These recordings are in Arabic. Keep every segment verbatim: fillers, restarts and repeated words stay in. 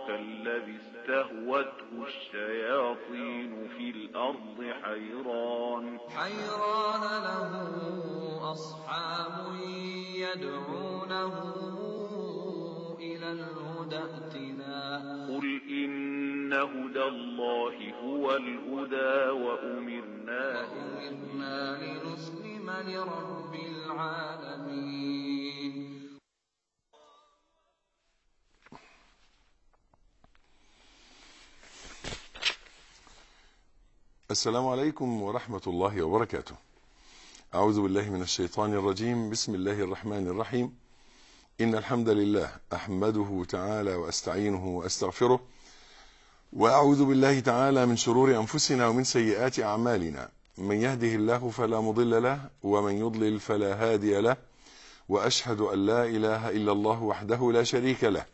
كالذي استهوته الشياطين في الأرض حيران حيران له أصحاب يدعونه إلى الهدى ائتنا قل إن هدى الله هو الهدى وأمرنا, وأمرنا لنسلم لرب العالمين. السلام عليكم ورحمة الله وبركاته. أعوذ بالله من الشيطان الرجيم. بسم الله الرحمن الرحيم. إن الحمد لله أحمده تعالى وأستعينه وأستغفره، وأعوذ بالله تعالى من شرور أنفسنا ومن سيئات أعمالنا. من يهده الله فلا مضل له، ومن يضلل فلا هادي له، وأشهد أن لا إله إلا الله وحده لا شريك له،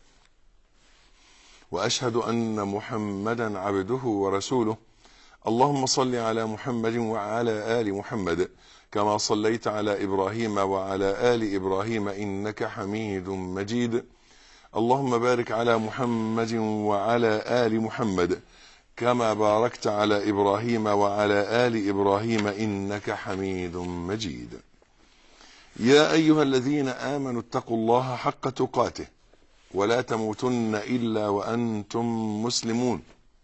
وأشهد أن محمدا عبده ورسوله. اللهم صل على محمد وعلى آل محمد كما صليت على إبراهيم وعلى آل إبراهيم إنك حميد مجيد. اللهم بارك على محمد وعلى آل محمد كما باركت على إبراهيم وعلى آل إبراهيم إنك حميد مجيد. يا أيها الذين آمنوا اتقوا الله حق تقاته ولا تموتن إلا وأنتم مسلمون.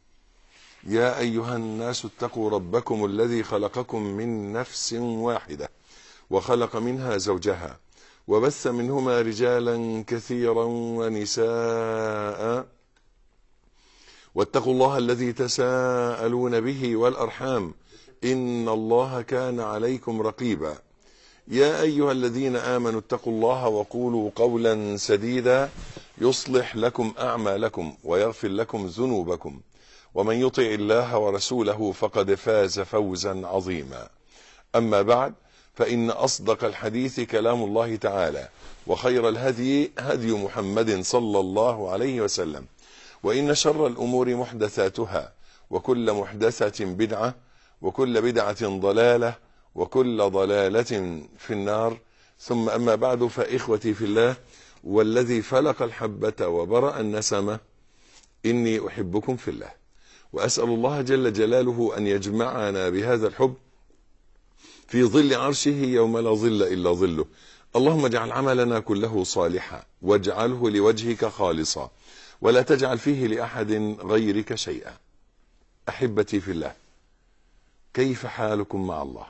يا أيها الناس اتقوا ربكم الذي خلقكم من نفس واحدة وخلق منها زوجها وبث منهما رجالا كثيرا ونساء، واتقوا الله الذي تساءلون به والأرحام إن الله كان عليكم رقيبا. يا أيها الذين آمنوا اتقوا الله وقولوا قولا سديدا يصلح لكم أعمالكم ويغفر لكم ذنوبكم، ومن يطع الله ورسوله فقد فاز فوزا عظيما. أما بعد، فإن أصدق الحديث كلام الله تعالى، وخير الهدي هدي محمد صلى الله عليه وسلم، وإن شر الأمور محدثاتها، وكل محدثة بدعة، وكل بدعة ضلالة، وكل ضلالة في النار. ثم أما بعد، فإخوتي في الله، والذي فلق الحبة وبرأ النسمة، إني أحبكم في الله، وأسأل الله جل جلاله أن يجمعنا بهذا الحب في ظل عرشه يوم لا ظل إلا ظله. اللهم اجعل عملنا كله صالحا، واجعله لوجهك خالصا، ولا تجعل فيه لأحد غيرك شيئا. أحبتي في الله، كيف حالكم مع الله؟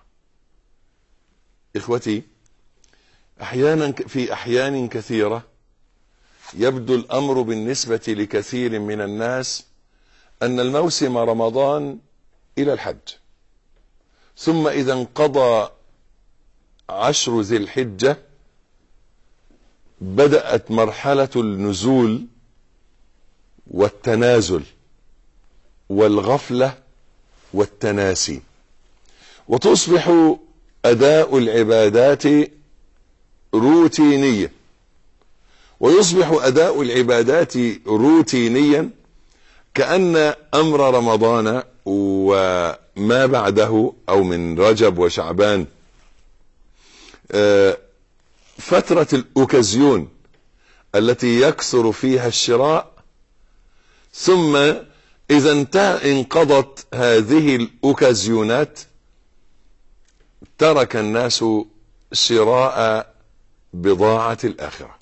إخوتي، أحيانا في أحيان كثيرة يبدو الأمر بالنسبة لكثير من الناس أن الموسم رمضان إلى الحج، ثم إذا انقضى عشر ذي الحجة بدأت مرحلة النزول والتنازل والغفلة والتناسي، وتصبح أداء العبادات روتينية، ويصبح أداء العبادات روتينيا كأن أمر رمضان وما بعده أو من رجب وشعبان فترة الأوكازيون التي يكثر فيها الشراء، ثم إذا انتهى انقضت هذه الأوكازيونات ترك الناس شراء بضاعة الآخرة.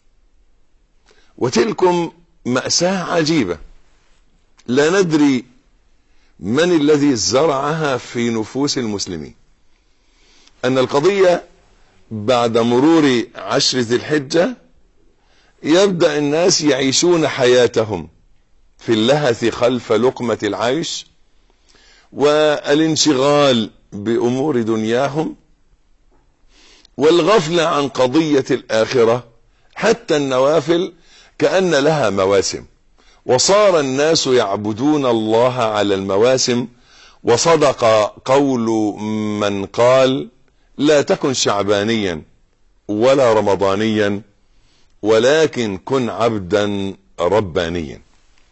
وتلكم مأساة عجيبة لا ندري من الذي زرعها في نفوس المسلمين، أن القضية بعد مرور عشر ذي الحجة يبدأ الناس يعيشون حياتهم في اللهث خلف لقمة العيش والانشغال بأمور دنياهم والغفلة عن قضية الآخرة، حتى النوافل كأن لها مواسم، وصار الناس يعبدون الله على المواسم. وصدق قول من قال: لا تكن شعبانيا ولا رمضانيا، ولكن كن عبدا ربانيا.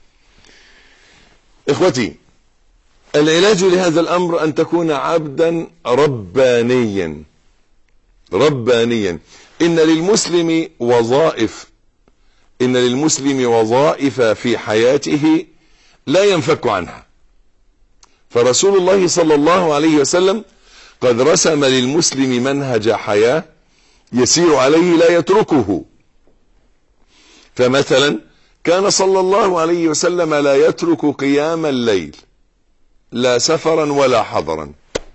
إخوتي، العلاج لهذا الأمر أن تكون عبدا ربانيا ربانيا. إن للمسلم وظائف إن للمسلم وظائف في حياته لا ينفك عنها، فرسول الله صلى الله عليه وسلم قد رسم للمسلم منهج حياة يسير عليه لا يتركه. فمثلا كان صلى الله عليه وسلم لا يترك قيام الليل لا سفرا ولا حضرا،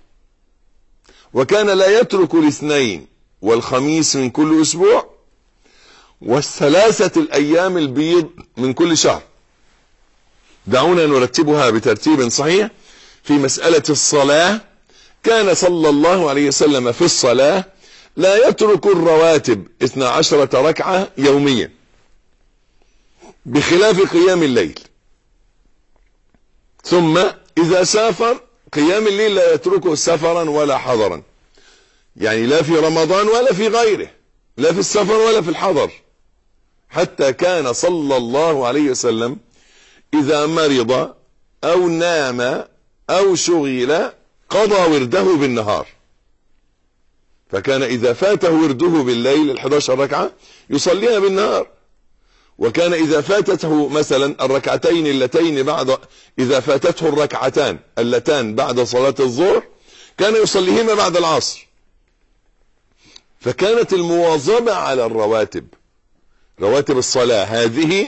وكان لا يترك الاثنين والخميس من كل أسبوع والثلاثة الأيام البيض من كل شهر. دعونا نرتبها بترتيب صحيح. في مسألة الصلاة كان صلى الله عليه وسلم في الصلاة لا يترك الرواتب اثنا عشرة ركعة يوميا بخلاف قيام الليل. ثم إذا سافر قيام الليل لا يتركه سفرا ولا حضرا، يعني لا في رمضان ولا في غيره، لا في السفر ولا في الحضر. حتى كان صلى الله عليه وسلم إذا مرض أو نام أو شغل قضى ورده بالنهار، فكان إذا فاته ورده بالليل الحدى عشر ركعة يصليها بالنهار، وكان إذا فاتته مثلا الركعتين اللتين بعد إذا فاتته الركعتان اللتان بعد صلاة الظهر كان يصليهما بعد العصر. فكانت المواظبة على الرواتب، رواتب الصلاة هذه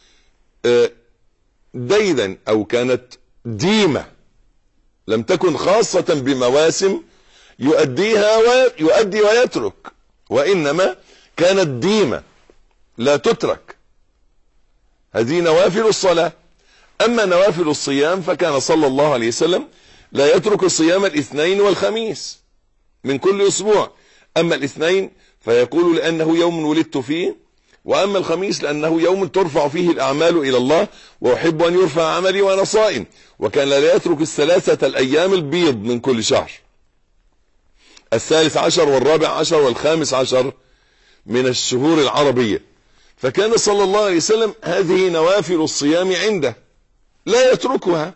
ديدا أو كانت ديمة، لم تكن خاصة بمواسم يؤديها ويؤدي ويترك، وإنما كانت ديمة لا تترك. هذه نوافل الصلاة. أما نوافل الصيام فكان صلى الله عليه وسلم لا يترك الصيام الاثنين والخميس من كل أسبوع. أما الاثنين فيقول لأنه يوم ولدت فيه، وأما الخميس لأنه يوم ترفع فيه الأعمال إلى الله وأحب أن يرفع عملي وأنا صائم. وكان لا يترك الثلاثة الأيام البيض من كل شهر، الثالث عشر والرابع عشر والخامس عشر من الشهور العربية. فكان صلى الله عليه وسلم هذه نوافل الصيام عنده لا يتركها.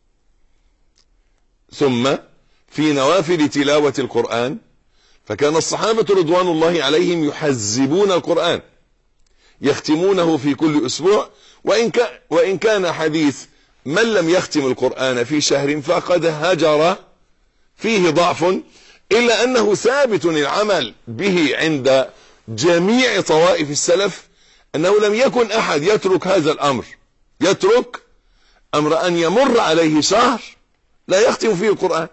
ثم في نوافل تلاوة القرآن فكان الصحابة رضوان الله عليهم يحزبون القرآن، يختمونه في كل أسبوع، وإن كان, وإن كان حديث من لم يختم القرآن في شهر فقد هجر فيه ضعف، إلا أنه ثابت العمل به عند جميع طوائف السلف أنه لم يكن أحد يترك هذا الأمر، يترك أمر أن يمر عليه شهر لا يختم فيه القرآن،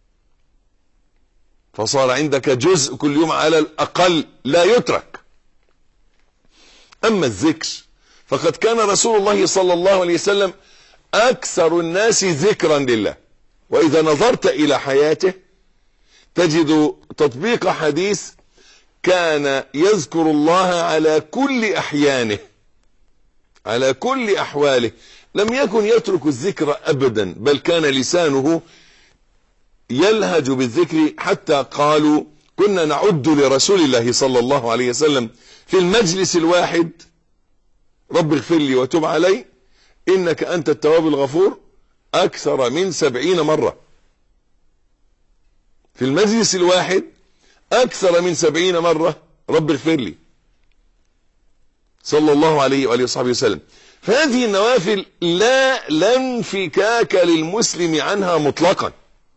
فصار عندك جزء كل يوم على الأقل لا يترك. أما الذكر فقد كان رسول الله صلى الله عليه وسلم أكثر الناس ذكرا لله، وإذا نظرت إلى حياته تجد تطبيق حديث كان يذكر الله على كل أحيانه على كل أحواله، لم يكن يترك الذكر أبدا، بل كان لسانه يلهج بالذكر حتى قالوا كنا نعد لرسول الله صلى الله عليه وسلم في المجلس الواحد رب اغفر لي وتب علي إنك أنت التواب الغفور أكثر من سبعين مرة. في المجلس الواحد أكثر من سبعين مرة رب اغفر لي صلى الله عليه وآله وصحبه وسلم. فهذه النوافل لا لا انفكاك للمسلم عنها مطلقا.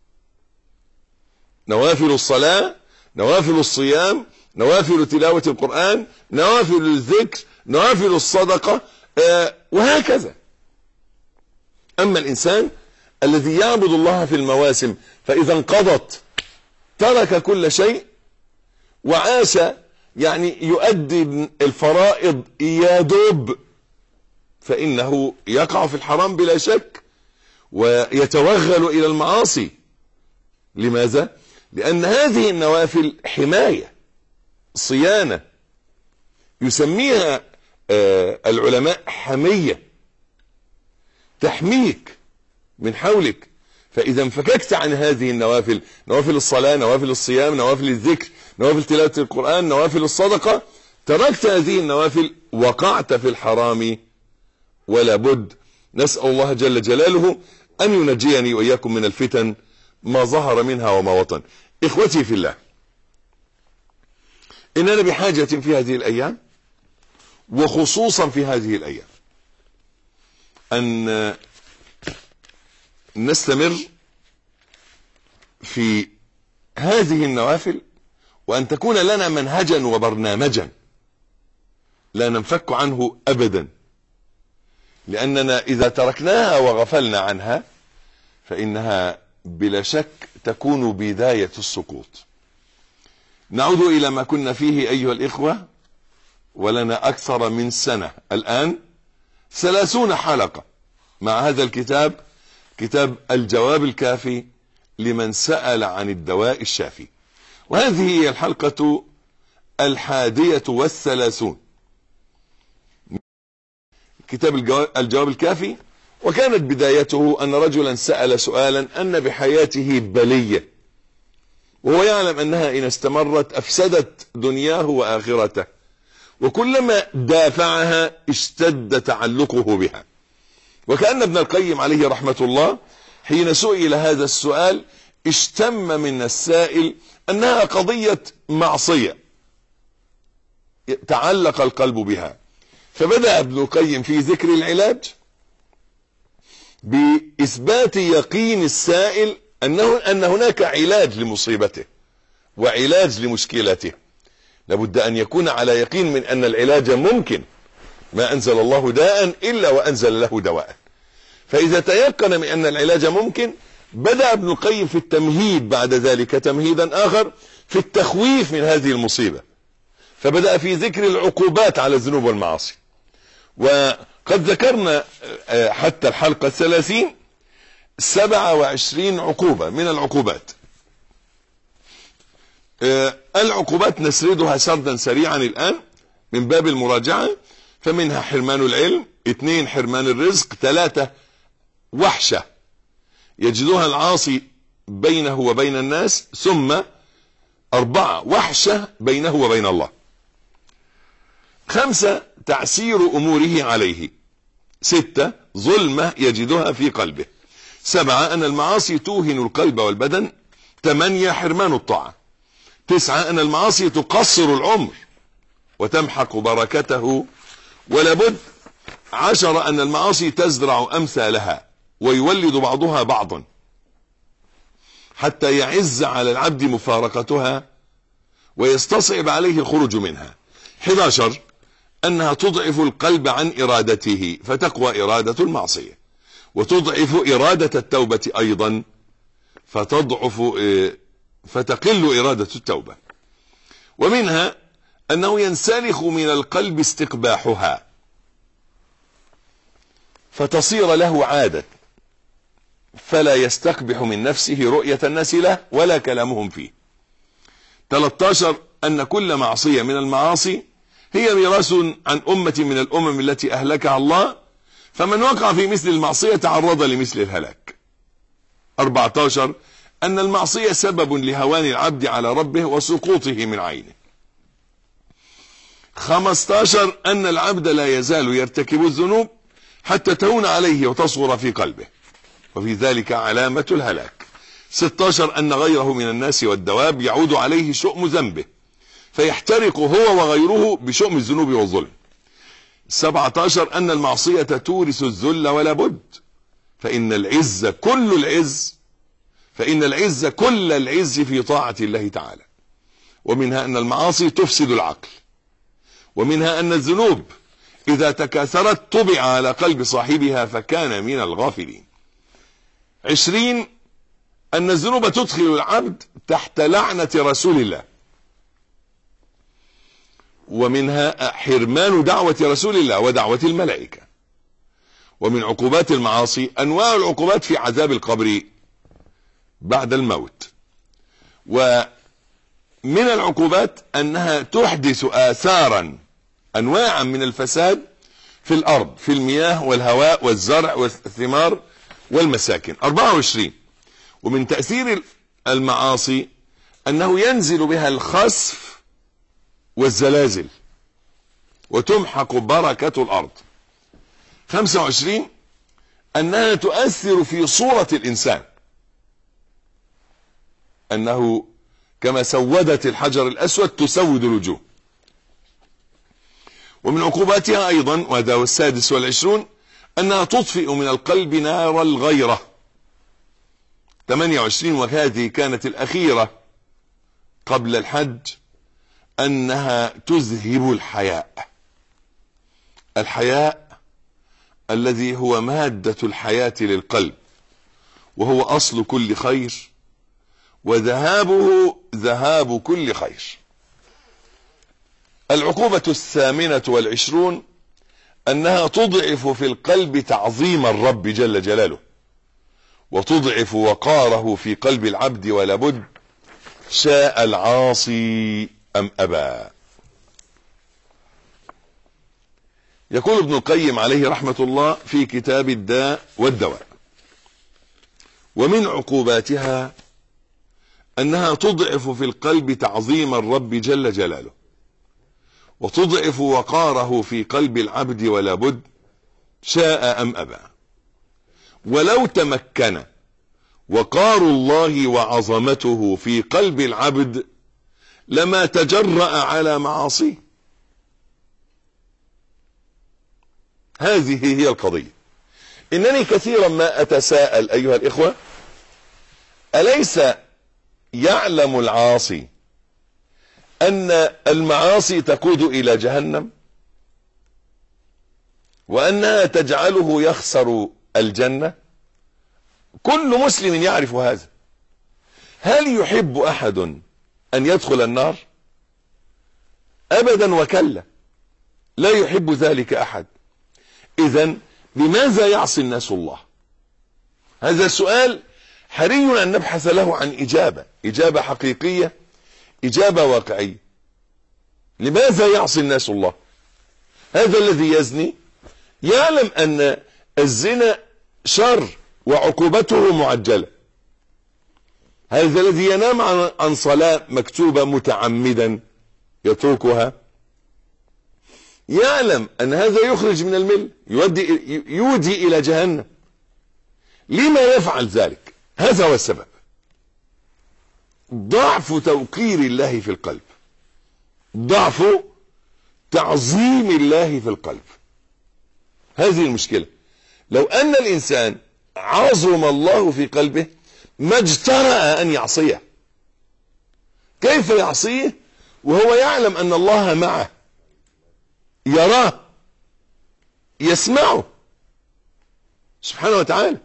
نوافل الصلاة، نوافل الصيام، نوافل تلاوة القرآن، نوافل الذكر، نوافل الصدقة، آه وهكذا. أما الإنسان الذي يعبد الله في المواسم فإذا انقضت ترك كل شيء وعاش يعني يؤدي الفرائض يدوب، فإنه يقع في الحرام بلا شك ويتوغل إلى المعاصي. لماذا؟ لأن هذه النوافل حماية، صيانة، يسميها آه العلماء حمية، تحميك من حولك. فإذا انفككت عن هذه النوافل، نوافل الصلاة، نوافل الصيام، نوافل الذكر، نوافل تلاوة القرآن، نوافل الصدقة، تركت هذه النوافل وقعت في الحرام ولا بد. نسأل الله جل جلاله أن ينجيني وإياكم من الفتن ما ظهر منها وما بطن. إخوتي في الله، إننا بحاجة في هذه الأيام وخصوصا في هذه الأيام أن نستمر في هذه النوافل، وأن تكون لنا منهجا وبرنامجا لا ننفك عنه أبدا، لأننا إذا تركناها وغفلنا عنها فإنها بلا شك تكون بداية السقوط. نعود إلى ما كنا فيه أيها الإخوة، ولنا أكثر من سنة الآن ثلاثون حلقة مع هذا الكتاب، كتاب الجواب الكافي لمن سأل عن الدواء الشافي، وهذه هي الحلقة الحادية والثلاثون كتاب الجواب الكافي. وكانت بدايته أن رجلا سأل سؤالا أن بحياته بلية، وهو يعلم أنها إن استمرت أفسدت دنياه وآخرته، وكلما دافعها اشتد تعلقه بها. وكأن ابن القيم عليه رحمة الله حين سئل هذا السؤال اشتم من السائل أنها قضية معصية تعلق القلب بها، فبدأ ابن القيم في ذكر العلاج بإثبات يقين السائل أنه أن هناك علاج لمصيبته وعلاج لمشكلته. لابد أن يكون على يقين من أن العلاج ممكن، ما أنزل الله داء إلا وأنزل له دواء. فإذا تيقن من أن العلاج ممكن، بدأ ابن القيم في التمهيد بعد ذلك تمهيدا آخر في التخويف من هذه المصيبة، فبدأ في ذكر العقوبات على الذنوب والمعاصي. وقد ذكرنا حتى الحلقة الثلاثين سبعة وعشرين عقوبة من العقوبات. العقوبات نسردها سردا سريعا الآن من باب المراجعة. فمنها حرمان العلم، اثنين حرمان الرزق، ثلاثة وحشة يجدها العاصي بينه وبين الناس، ثم أربعة وحشة بينه وبين الله، خمسة تعسير أموره عليه، ستة ظلمة يجدها في قلبه، سبعة أن المعاصي توهن القلب والبدن، ثمانية حرمان الطاعة، تسعة أن المعاصي تقصر العمر وتمحق بركته ولابد، عشرة أن المعاصي تزرع أمثالها ويولد بعضها بعضا حتى يعز على العبد مفارقتها ويستصعب عليه الخروج منها، أحد عشر أنها تضعف القلب عن إرادته فتقوى إرادة المعصية، وتضعف إرادة التوبة أيضا فتضعف فتقل إرادة التوبة. ومنها أنه ينسلخ من القلب استقباحها فتصير له عادة، فلا يستقبح من نفسه رؤية الناس له ولا كلامهم فيه. ثلاثة عشر أن كل معصية من المعاصي هي ميراث عن أمة من الأمم التي أهلكها الله، فمن وقع في مثل المعصية تعرض لمثل الهلاك. أربعة عشر أن المعصية سبب لهوان العبد على ربه وسقوطه من عينه. خمسة عشر أن العبد لا يزال يرتكب الذنوب حتى تهون عليه وتصغر في قلبه، وفي ذلك علامة الهلاك. ستة عشر أن غيره من الناس والدواب يعود عليه شؤم ذنبه فيحترق هو وغيره بشؤم الذنوب والظلم. سبعة عشر أن المعصية تورث الذل ولا بد، فإن العز كل العز فإن العز كل العز في طاعة الله تعالى. ومنها أن المعاصي تفسد العقل، ومنها أن الذنوب إذا تكاثرت طبع على قلب صاحبها فكان من الغافلين. عشرين أن الذنوب تدخل العبد تحت لعنة رسول الله، ومنها حرمان دعوة رسول الله ودعوة الملائكة. ومن عقوبات المعاصي أنواع العقوبات في عذاب القبر بعد الموت. ومن العقوبات أنها تحدث آثارا أنواعا من الفساد في الأرض، في المياه والهواء والزرع والثمار والمساكن. أربعة وعشرين ومن تأثير المعاصي أنه ينزل بها الخسف والزلازل وتمحق بركة الأرض. خمسة وعشرين أنها تؤثر في صورة الإنسان، أنه كما سودت الحجر الأسود تسود الوجوه. ومن عقوباتها أيضا، وهذا هو السادس والعشرون، أنها تطفئ من القلب نار الغيرة. ثمانية وعشرين، وهذه كانت الأخيرة قبل الحج، أنها تذهب الحياء. الحياء الذي هو مادة الحياة للقلب، وهو أصل كل خير، وذهابه ذهاب كل خير. العقوبة الثامنة والعشرون أنها تضعف في القلب تعظيم الرب جل جلاله، وتضعف وقاره في قلب العبد، ولا بد شاء العاصي أم أبى. يقول ابن القيم عليه رحمة الله في كتاب الداء والدواء: ومن عقوباتها أنها تضعف في القلب تعظيم الرب جل جلاله، وتضعف وقاره في قلب العبد، ولا بد شاء أم أبى. ولو تمكن وقار الله وعظمته في قلب العبد لما تجرأ على معاصيه. هذه هي القضية. إنني كثيرا ما أتساءل أيها الإخوة، أليس يعلم العاصي أن المعاصي تقود إلى جهنم، وأنها تجعله يخسر الجنة؟ كل مسلم يعرف هذا. هل يحب أحد أن يدخل النار؟ أبدا وكلا، لا يحب ذلك أحد. إذن لماذا يعصي الناس الله؟ هذا السؤال حري أن نبحث له عن إجابة، إجابة حقيقية، إجابة واقعية. لماذا يعصي الناس الله؟ هذا الذي يزني يعلم أن الزنا شر وعقوبته معجلة. هذا الذي ينام عن صلاة مكتوبة متعمدا يتركها يعلم أن هذا يخرج من المل، يودي يودي إلى جهنم. لما يفعل ذلك؟ هذا هو السبب: ضعف توقير الله في القلب، ضعف تعظيم الله في القلب. هذه المشكلة. لو أن الإنسان عظم الله في قلبه ما اجترأ أن يعصيه. كيف يعصيه وهو يعلم أن الله معه، يراه، يسمعه سبحانه وتعالى،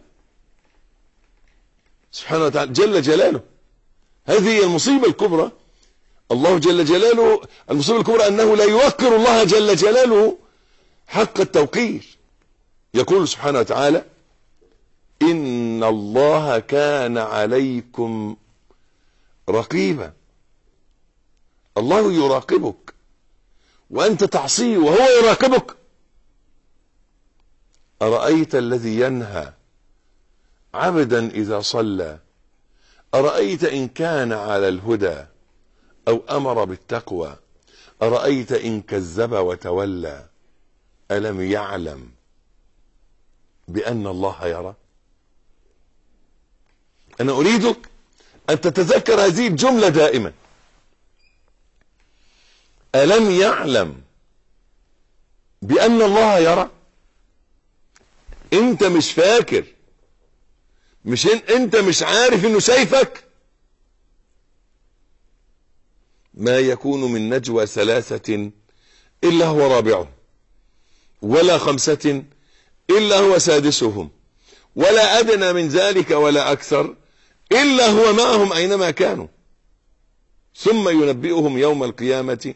سبحانه وتعالى جل جلاله. هذه هي المصيبة الكبرى. الله جل جلاله، المصيبة الكبرى أنه لا يوقر الله جل جلاله حق التوقير. يقول سبحانه وتعالى: إن الله كان عليكم رقيبا. الله يراقبك وأنت تعصيه وهو يراقبك. أرأيت الذي ينهى عبدا إذا صلى، أرأيت إن كان على الهدى أو أمر بالتقوى، أرأيت إن كذب وتولى، ألم يعلم بأن الله يرى؟ أنا أريدك أن تتذكر هذه الجملة دائما: ألم يعلم بأن الله يرى؟ أنت مش فاكر، مش أنت مش عارف إنه شايفك؟ ما يكون من نجوى ثلاثة إلا هو رابعهم، ولا خمسة إلا هو سادسهم، ولا أدنى من ذلك ولا أكثر إلا هو معهم أينما كانوا، ثم ينبئهم يوم القيامة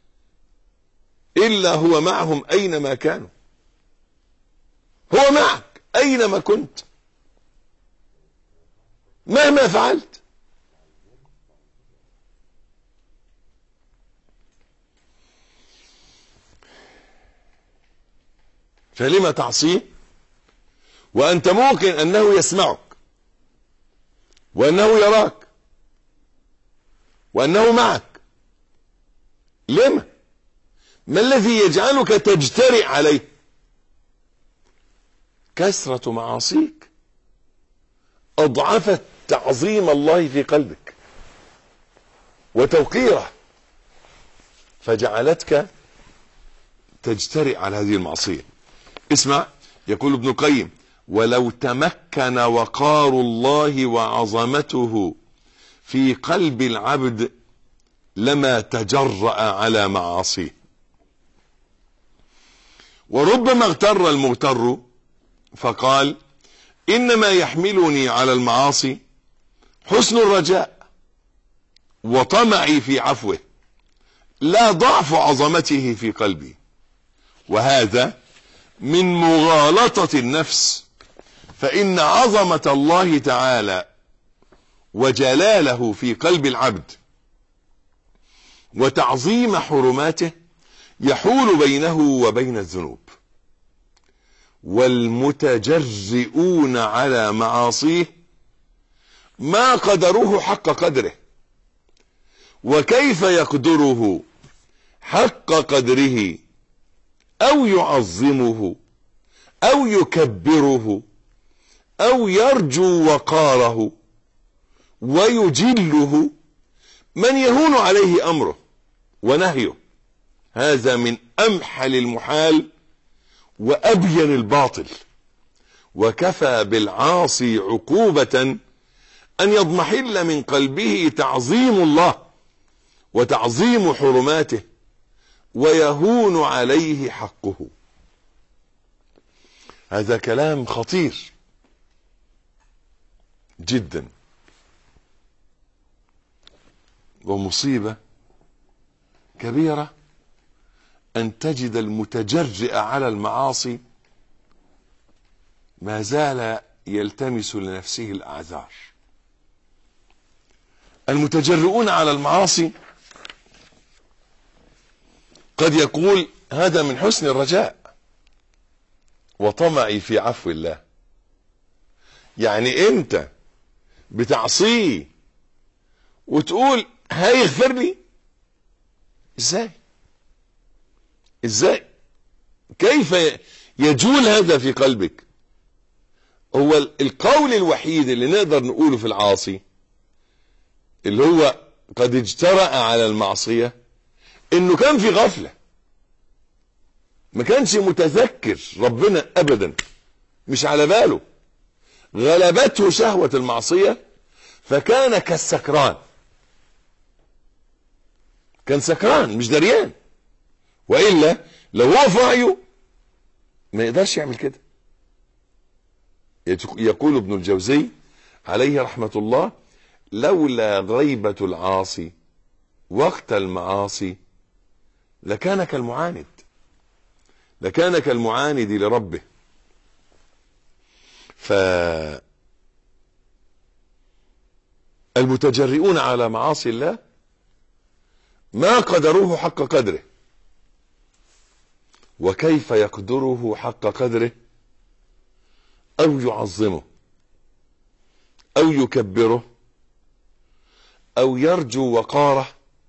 إلا هو معهم أينما كانوا. هو معك أينما كنت مهما فعلت. فلما تعصيه وأنت موقن أنه يسمعك، وأنه يراك، وأنه معك؟ لما؟ ما الذي يجعلك تجترئ عليه؟ كثرة معاصيك أضعفت تعظيم الله في قلبك وتوقيره، فجعلتك تجترئ على هذه المعصية. اسمع، يقول ابن القيم: ولو تمكن وقار الله وعظمته في قلب العبد لما تجرأ على معاصيه. وربما اغتر المغتر فقال: إنما يحملني على المعاصي حسن الرجاء وطمعي في عفوه، لا ضعف عظمته في قلبي. وهذا من مغالطة النفس، فإن عظمة الله تعالى وجلاله في قلب العبد وتعظيم حرماته يحول بينه وبين الذنوب. والمتجرئون على معاصيه ما قدروه حق قدره، وكيف يقدره حق قدره أو يعظمه أو يكبره أو يرجو وقاره ويجله من يهون عليه أمره ونهيه. هذا من أمحل المحال وأبين الباطل. وكفى بالعاصي عقوبة أن يضمحل من قلبه تعظيم الله وتعظيم حرماته ويهون عليه حقه. هذا كلام خطير جدا ومصيبة كبيرة أن تجد المتجرئ على المعاصي ما زال يلتمس لنفسه الأعذار. المتجرؤون على المعاصي قد يقول: هذا من حسن الرجاء وطمعي في عفو الله. يعني انت بتعصيه وتقول هيغفر لي؟ ازاي ازاي كيف يجول هذا في قلبك؟ هو القول الوحيد اللي نقدر نقوله في العاصي اللي هو قد اجترأ على المعصية انه كان في غفلة، ما كانش متذكر ربنا ابدا، مش على باله، غلبته شهوة المعصية فكان كالسكران. كان سكران مش دريان، وإلا لو هو في وعيه ما يقدرش يعمل كده. يقول ابن الجوزي عليه رحمة الله: لولا غيبة العاصي وقت المعاصي لكان كالمعاند لكان كالمعاند لربه. فالمتجرئون على معاصي الله ما قدروه حق قدره، وكيف يقدره حق قدره أو يعظمه أو يكبره أو يرجو وقاره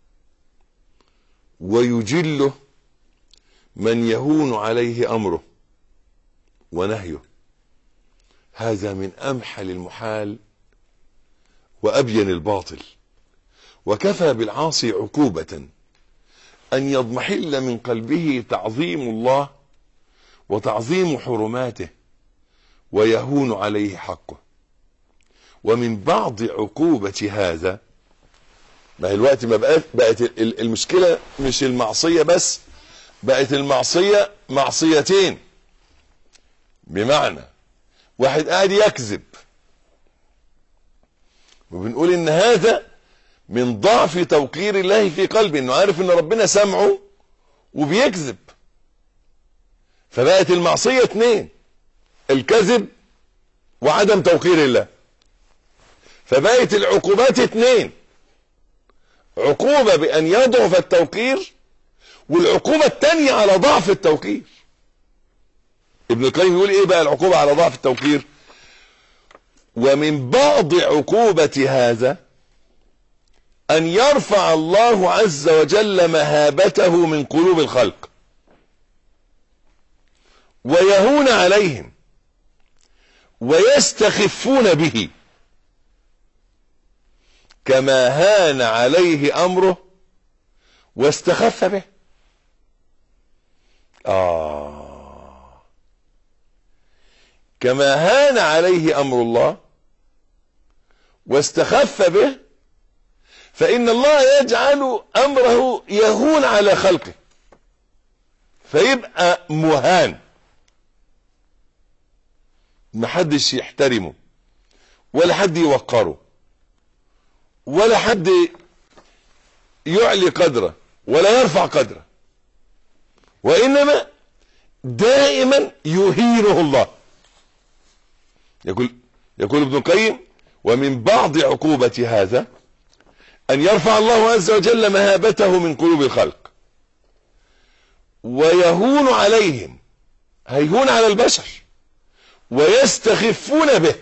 ويجله من يهون عليه أمره ونهيه. هذا من أمحل المحال وأبين الباطل. وكفى بالعاصي عقوبة أن يضمحل من قلبه تعظيم الله وتعظيم حرماته ويهون عليه حقه. ومن بعض عقوبة هذا، ما هي الوقت ما بقت بقت المشكلة مش المعصية بس، بقت المعصية معصيتين. بمعنى واحد قاعد يكذب، وبنقول ان هذا من ضعف توقير الله في قلبه، انه عارف ان ربنا سمعه وبيكذب، فبقت المعصية اتنين: الكذب وعدم توقير الله. فبقت العقوبات اتنين: عقوبة بأن يضعف التوقير، والعقوبة التانية على ضعف التوقير. ابن القيم يقول ايه بقى العقوبة على ضعف التوقير؟ ومن بعض عقوبة هذا أن يرفع الله عز وجل مهابته من قلوب الخلق ويهون عليهم ويستخفون به، كما هان عليه أمره واستخف به. آه كما هان عليه أمر الله واستخف به، فإن الله يجعل أمره يهون على خلقه، فيبقى مهان، محدش يحترمه ولا حد يوقره ولا حد يعلي قدره ولا يرفع قدره، وإنما دائما يهينه الله. يقول يقول ابن القيم: ومن بعض عقوبة هذا أن يرفع الله عز وجل مهابته من قلوب الخلق ويهون عليهم، هيهون على البشر، ويستخفون به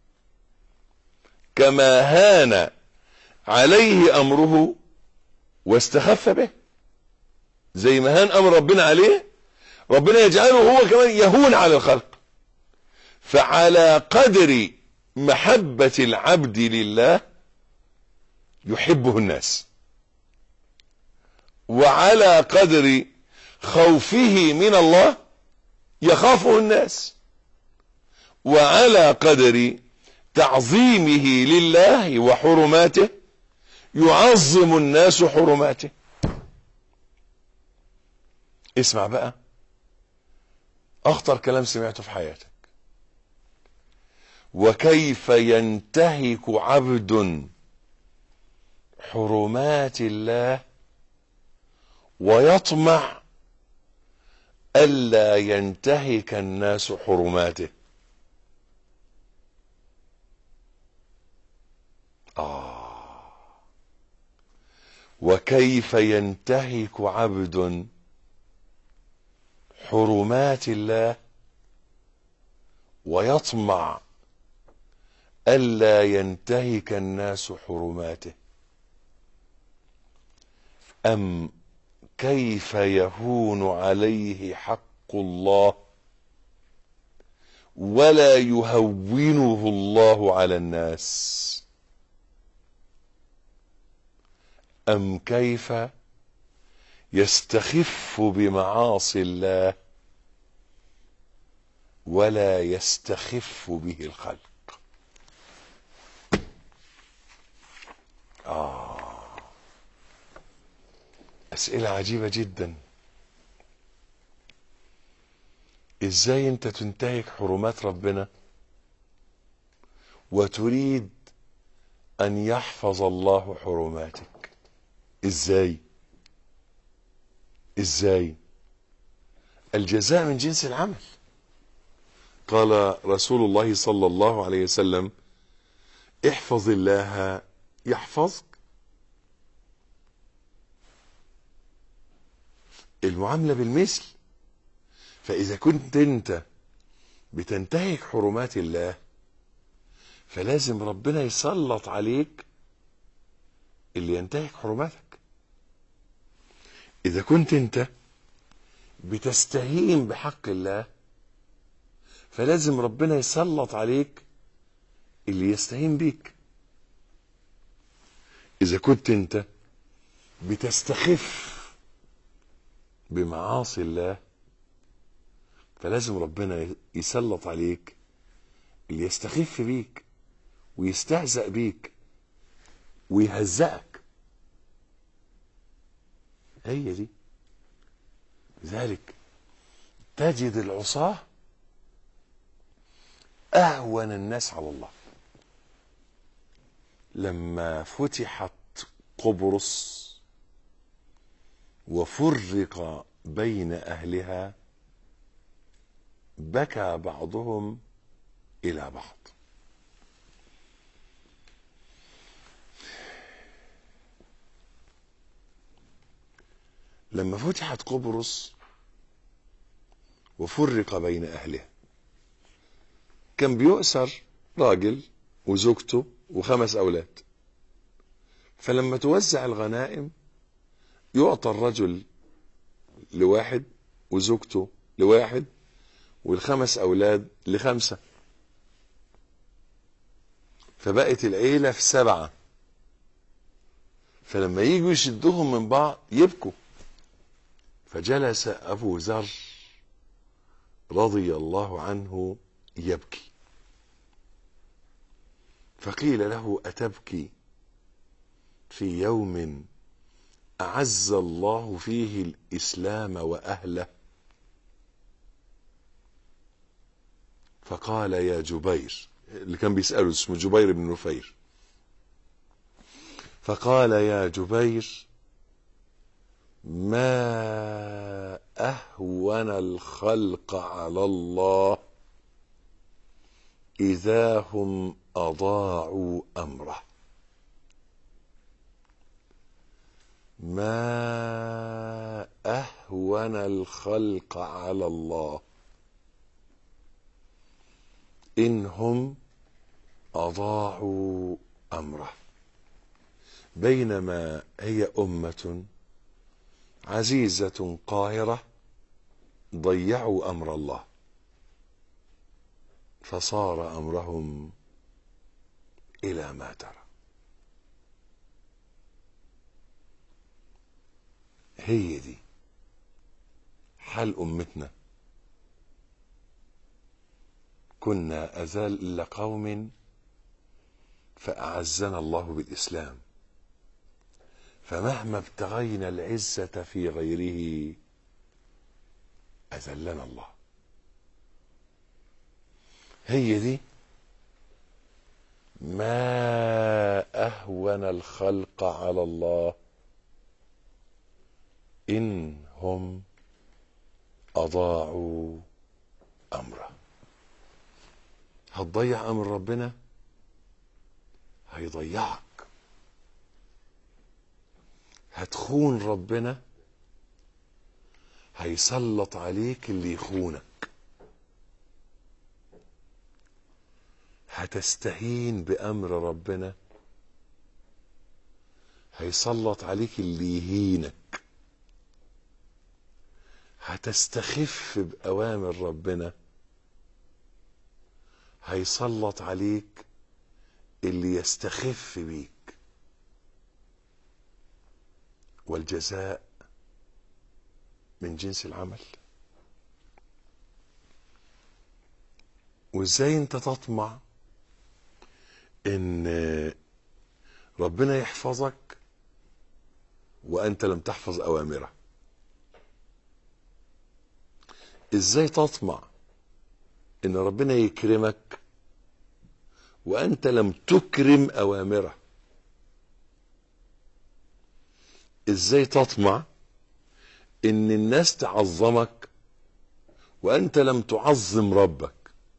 كما هان عليه أمره واستخف به. زي ما هان أمر ربنا عليه، ربنا يجعله هو كمان يهون على الخلق. فعلى قدر محبة العبد لله يحبه الناس، وعلى قدر خوفه من الله يخافه الناس، وعلى قدر تعظيمه لله وحرماته يعظم الناس حرماته. اسمع بقى اخطر كلام سمعته في حياتك: وكيف ينتهك عبد حرمات الله ويطمع ألا ينتهك الناس حرماته. آه وكيف ينتهك عبد حرمات الله ويطمع ألا ينتهك الناس حرماته. أم كيف يهون عليه حق الله ولا يهونه الله على الناس. أم كيف يستخف بمعاصي الله ولا يستخف به الخلق. آه أسئلة عجيبة جدا. إزاي أنت تنتهك حرمات ربنا وتريد أن يحفظ الله حرماتك؟ إزاي إزاي الجزاء من جنس العمل. قال رسول الله صلى الله عليه وسلم: احفظ الله يحفظك. المعاملة بالمثل. فإذا كنت أنت بتنتهك حرمات الله فلازم ربنا يسلط عليك اللي ينتهك حرماتك. إذا كنت أنت بتستهين بحق الله فلازم ربنا يسلط عليك اللي يستهين بيك. إذا كنت أنت بتستخف بمعاصي الله فلازم ربنا يسلط عليك اللي يستخف بيك ويستهزأ بيك ويهزأك. هي دي. لذلك تجد العصاة أهون الناس على الله. لما فتحت قبرص وفرق بين أهلها بكى بعضهم إلى بعض. لما فتحت قبرص وفرق بين أهلها كان بيؤسر راجل وزوجته وخمس أولاد، فلما توزع الغنائم يعطى الرجل لواحد وزوجته لواحد والخمس أولاد لخمسة، فبقت العيلة في سبعة. فلما يجوا يشدهم من بعض يبكوا. فجلس أبو ذر رضي الله عنه يبكي، فقيل له أتبكي في يوم أعز الله فيه الإسلام وأهله؟ فقال يا جبير، اللي كان بيسأله اسمه جبير بن نفير، فقال يا جبير ما أهون الخلق على الله إذا هم أضاعوا أمره. ما أهون الخلق على الله إنهم أضاعوا أمره. بينما هي أمة عزيزة قاهرة ضيعوا أمر الله، فصار أمرهم إلى ما ترى. هي دي حال أمتنا. كنا أذل قوم فأعزنا الله بالإسلام، فمهما ابتغينا العزة في غيره أذلنا الله. هي دي ما أهون الخلق على الله إن هم أضاعوا أمره. هتضيع أمر ربنا هيضيعك، هتخون ربنا هيسلط عليك اللي يخونك، هتستهين بأمر ربنا هيسلط عليك اللي يهينك، هتستخف بأوامر ربنا هيسلط عليك اللي يستخف بيك. والجزاء من جنس العمل. وازاي انت تطمع ان ربنا يحفظك وانت لم تحفظ اوامره؟ ازاي تطمع ان ربنا يكرمك وانت لم تكرم اوامره؟ ازاي تطمع ان الناس تعظمك وانت لم تعظم ربك؟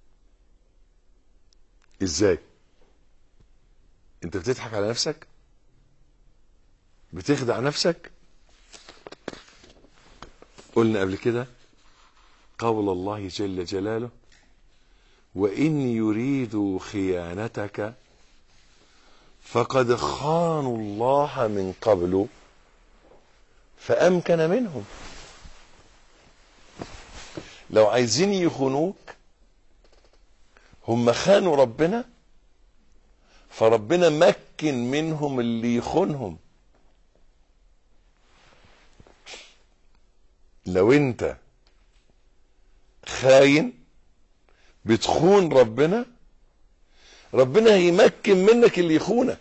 ازاي؟ انت بتضحك على نفسك، بتخدع نفسك. قلنا قبل كده قول الله جل جلاله وإن يريدوا خيانتك فقد خانوا الله من قبل فأمكن منهم. لو عايزين يخونوك هم خانوا ربنا، فربنا مكن منهم اللي يخونهم. لو انت خاين بتخون ربنا، ربنا هيمكن منك اللي يخونك.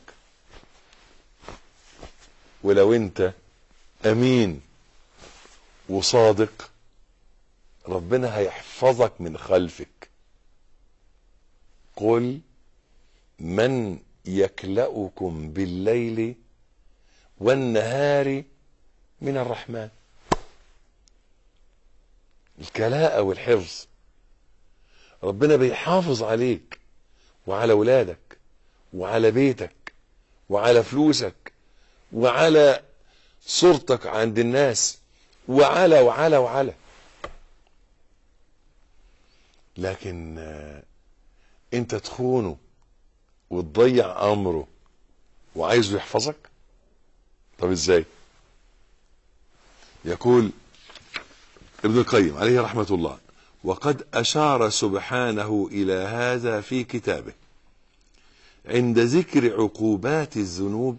ولو انت امين وصادق، ربنا هيحفظك من خلفك. قل من يكلأكم بالليل والنهار من الرحمن. الكلاءة والحفظ، ربنا بيحافظ عليك وعلى ولادك وعلى بيتك وعلى فلوسك وعلى صورتك عند الناس وعلى وعلى وعلى. لكن انت تخونه وتضيع امره وعايزه يحفظك؟ طب ازاي؟ يقول ابن القيم عليه رحمة الله وقد أشار سبحانه إلى هذا في كتابه عند ذكر عقوبات الذنوب،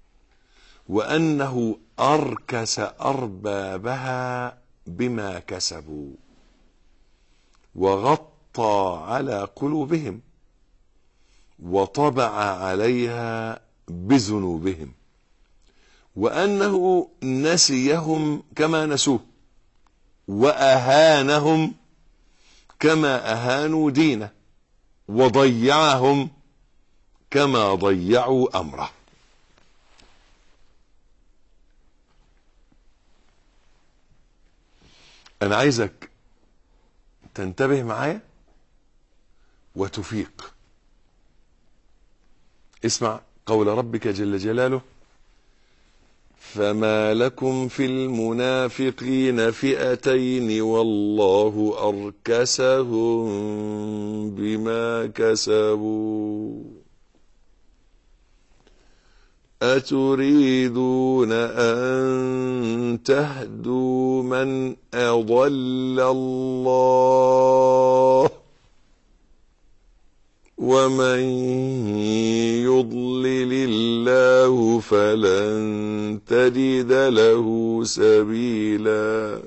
وأنه أركس أربابها بما كسبوا وغطى على قلوبهم وطبع عليها بذنوبهم، وأنه نسيهم كما نسوه، وأهانهم كما أهانوا دينه، وضيعهم كما ضيعوا أمره. أنا عايزك تنتبه معايا وتفيق. اسمع قول ربك جل جلاله: فما لكم في المنافقين فئتين والله أركسهم بما كسبوا أتريدون أن تهدوا من أضل الله ومن يضلل الله فلن تجد له سبيلا.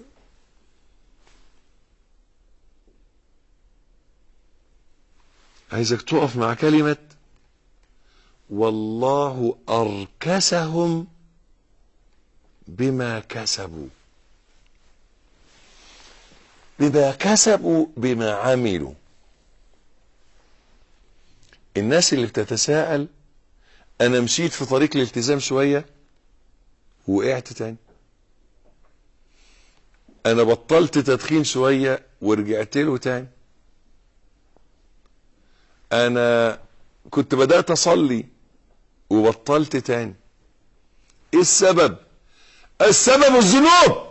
عايزك تقف مع كلمة والله أركسهم بما كسبوا. بما كسبوا، بما عملوا. الناس اللي بتتساءل: انا مشيت في طريق الالتزام شوية وقعت تاني، انا بطلت تدخين شوية ورجعت له تاني، انا كنت بدأت اصلي وبطلت تاني. ايه السبب؟ السبب الذنوب،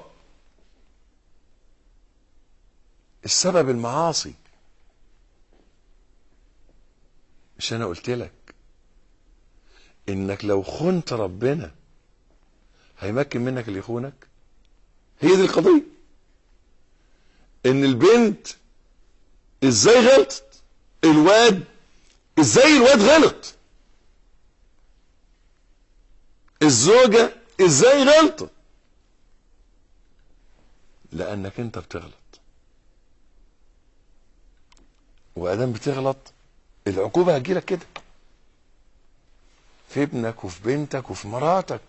السبب المعاصي. مش انا قلت لك انك لو خنت ربنا هيمكن منك اللي يخونك؟ هي دي القضية. ان البنت ازاي غلطت، الواد ازاي الواد غلط، الزوجة ازاي غلطت، لانك انت بتغلط. وادام بتغلط العقوبة هتجيلك كده في ابنك وفي بنتك وفي مراتك.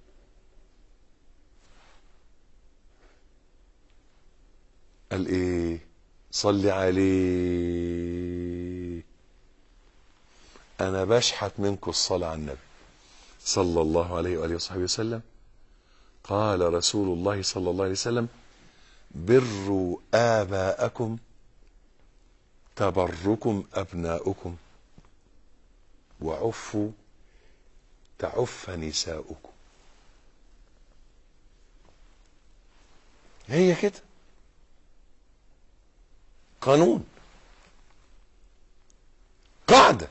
قال ايه؟ صلي عليه. انا بشحت منكم الصلاة على النبي صلى الله عليه وآله وصحبه وسلم. قال رسول الله صلى الله عليه وسلم: بروا آباءكم تبركم أبناؤكم وعفوا تعف نساؤكم. هي كده قانون، قاعدة.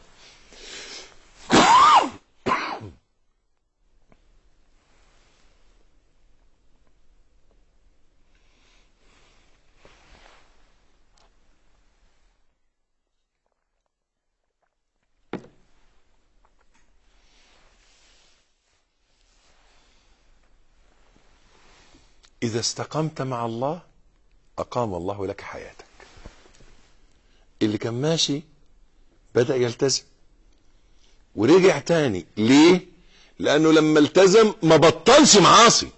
إذا استقمت مع الله أقام الله لك حياتك. اللي كان ماشي بدأ يلتزم ورجع تاني. ليه؟ لأنه لما التزم ما بطلش معاصي،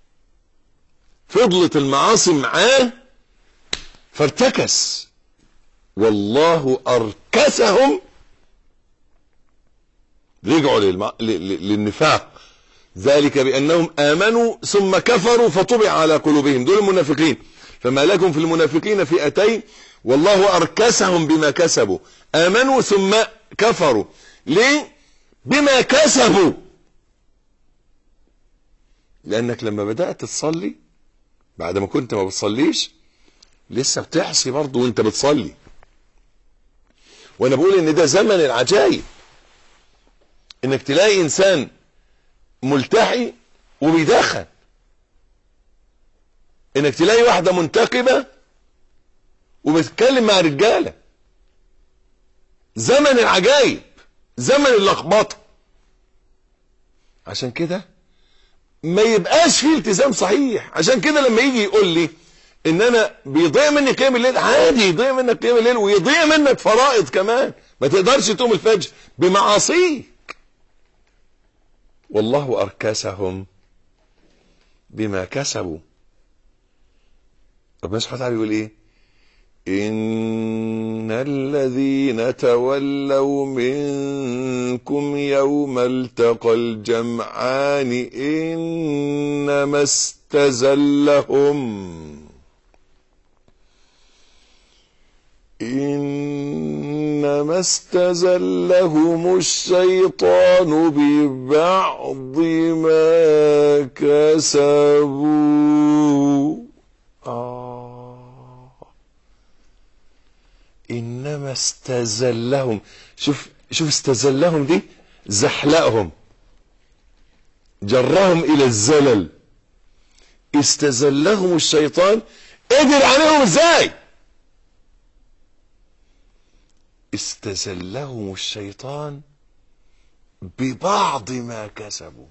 فضلت المعاصي معاه فارتكس. والله أركسهم، رجعوا للم... للنفاق. ذلك بأنهم آمنوا ثم كفروا فطبع على قلوبهم. دول المنافقين. فما لكم في المنافقين فئتين والله أركسهم بما كسبوا. آمنوا ثم كفروا. ليه؟ بما كسبوا. لأنك لما بدأت تصلي بعد ما كنت ما بتصليش لسه بتحصي برضه وانت بتصلي. وانا بقول ان ده زمن العجائب، انك تلاقي انسان ملتحي وبيدخن، انك تلاقي واحدة منتقبة وبتتكلم مع رجالة. زمن العجائب، زمن اللخبطة. عشان كده ما يبقاش فيه التزام صحيح. عشان كده لما يجي يقول لي ان انا بيضيع مني قيام الليل، عادي يضيع منك قيام الليل ويضيع منك فرائض كمان، ما تقدرش تقوم الفجر بمعاصيك. والله اركسهم بما كسبوا. ربنا سبحانه وتعالى يقول ايه؟ ان الذين تولوا منكم يوم التقى الجمعان انما استزلهم إنما استزلهم الشيطان ببعض ما كسبوا. آه. إنما استزلهم، شوف شوف استزلهم دي، زحلقهم، جرهم إلى الزلل. استزلهم الشيطان، قدر عليهم ازاي؟ استزلهم الشيطان ببعض ما كسبوا،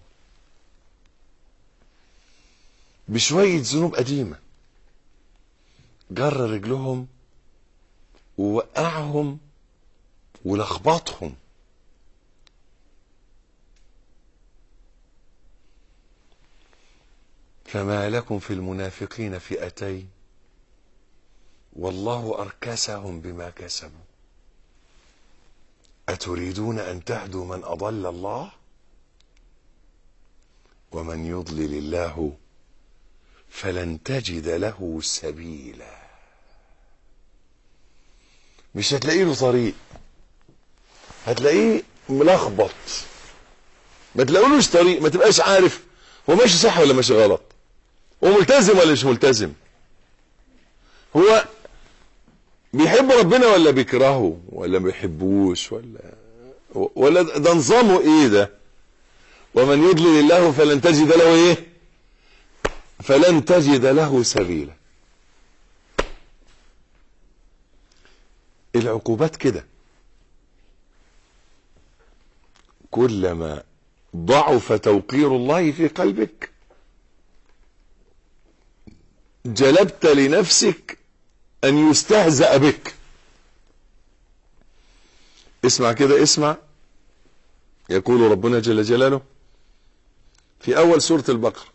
بشوية ذنوب قديمة جر رجلهم ووقعهم ولخبطهم. فما لكم في المنافقين فئتين والله أركسهم بما كسبوا أتريدون أن تهدوا من أضل الله ومن يضلل الله فلن تجد له سبيلا. مش هتلاقي له طريق، هتلاقيه ملخبط، ما تلاقولوش طريق، ما تبقاش عارف هو ماشي صح ولا ماشي غلط، هو ملتزم ولا مش ملتزم، هو بيحب ربنا ولا بيكرهه ولا ما بيحبوش، ولا ولا ده نظامه ايه ده. ومن يضلل الله فلن تجد له ايه؟ فلن تجد له سبيلا. العقوبات كده، كلما ضعف توقير الله في قلبك جلبت لنفسك أن يستهزأ بك. اسمع كده، اسمع، يقول ربنا جل جلاله في أول سورة البقرة: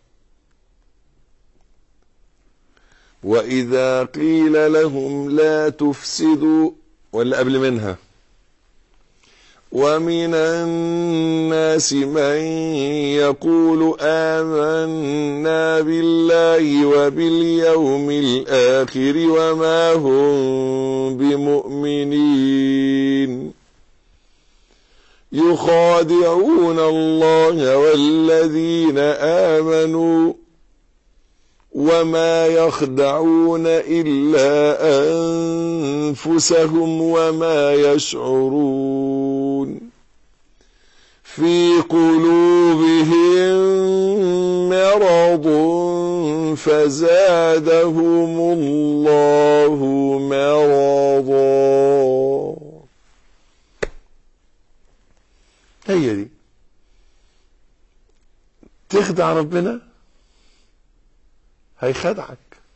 وإذا قيل لهم لا تفسدوا، ولا قبل منها: ومن الناس من يقول آمنا بالله وباليوم الآخر وما هم بمؤمنين يخادعون الله والذين آمنوا وما يخدعون إلا أنفسهم وما يشعرون في قلوبهم مرض فزادهم الله مرضا. هي دي تخدع ربنا هيخدعك.